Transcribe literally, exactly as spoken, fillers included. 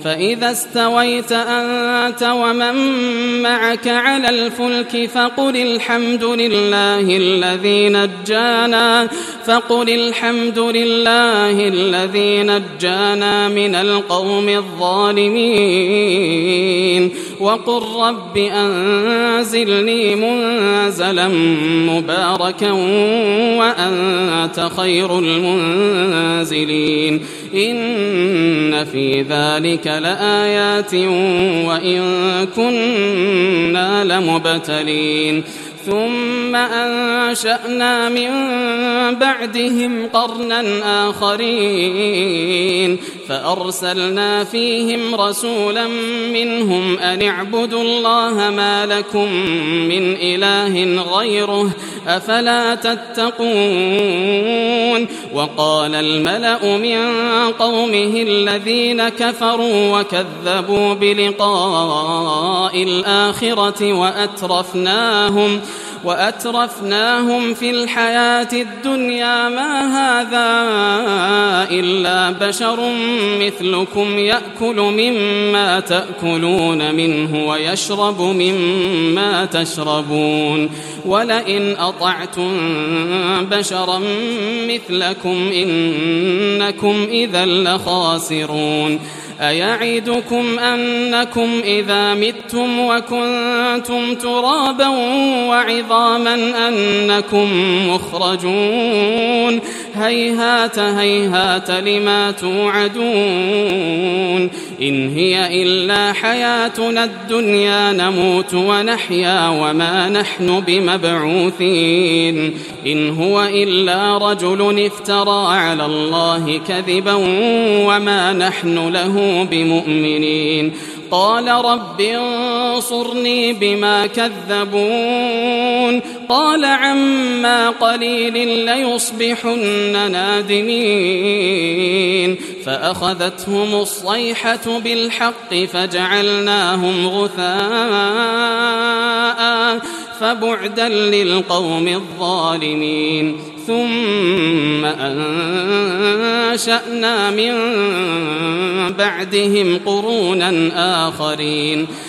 فإذا استويت أنت ومن معك على الفلك فقل الحمد لله الذي نجانا فقل الحمد لله الذي نجانا من القوم الظالمين وقل رب أنزلني منزلا مباركا وأنت خير المنزلين إن في ذلك لآيات وإن كنا لمبتلين ثم أنشأنا من بعدهم قرنا آخرين فأرسلنا فيهم رسولا منهم أن اعبدوا الله ما لكم من إله غيره أفلا تتقون وقال الملأ من قومه الذين كفروا وكذبوا بلقاء الآخرة وأترفناهم وأترفناهم في الحياة الدنيا ما هذا إلا بشر مثلكم يأكل مما تأكلون منه ويشرب مما تشربون ولئن أطعتم بشرا مثلكم إنكم إذا لخاسرون أيعدكم أنكم إذا متم وكنتم ترابا وعظاما أنكم مخرجون هيهات هيهات لما توعدون إن هي إلا حياتنا الدنيا نموت ونحيا وما نحن بمبعوثين إن هو إلا رجل افترى على الله كذبا وما نحن له بمؤمنين قال رب انصرني بما كذبون قال عما قليل ليصبحن نادمين فأخذتهم الصيحة بالحق فجعلناهم غثاء فبعدا للقوم الظالمين ثم أنشأنا من بعدهم قرونا آخرين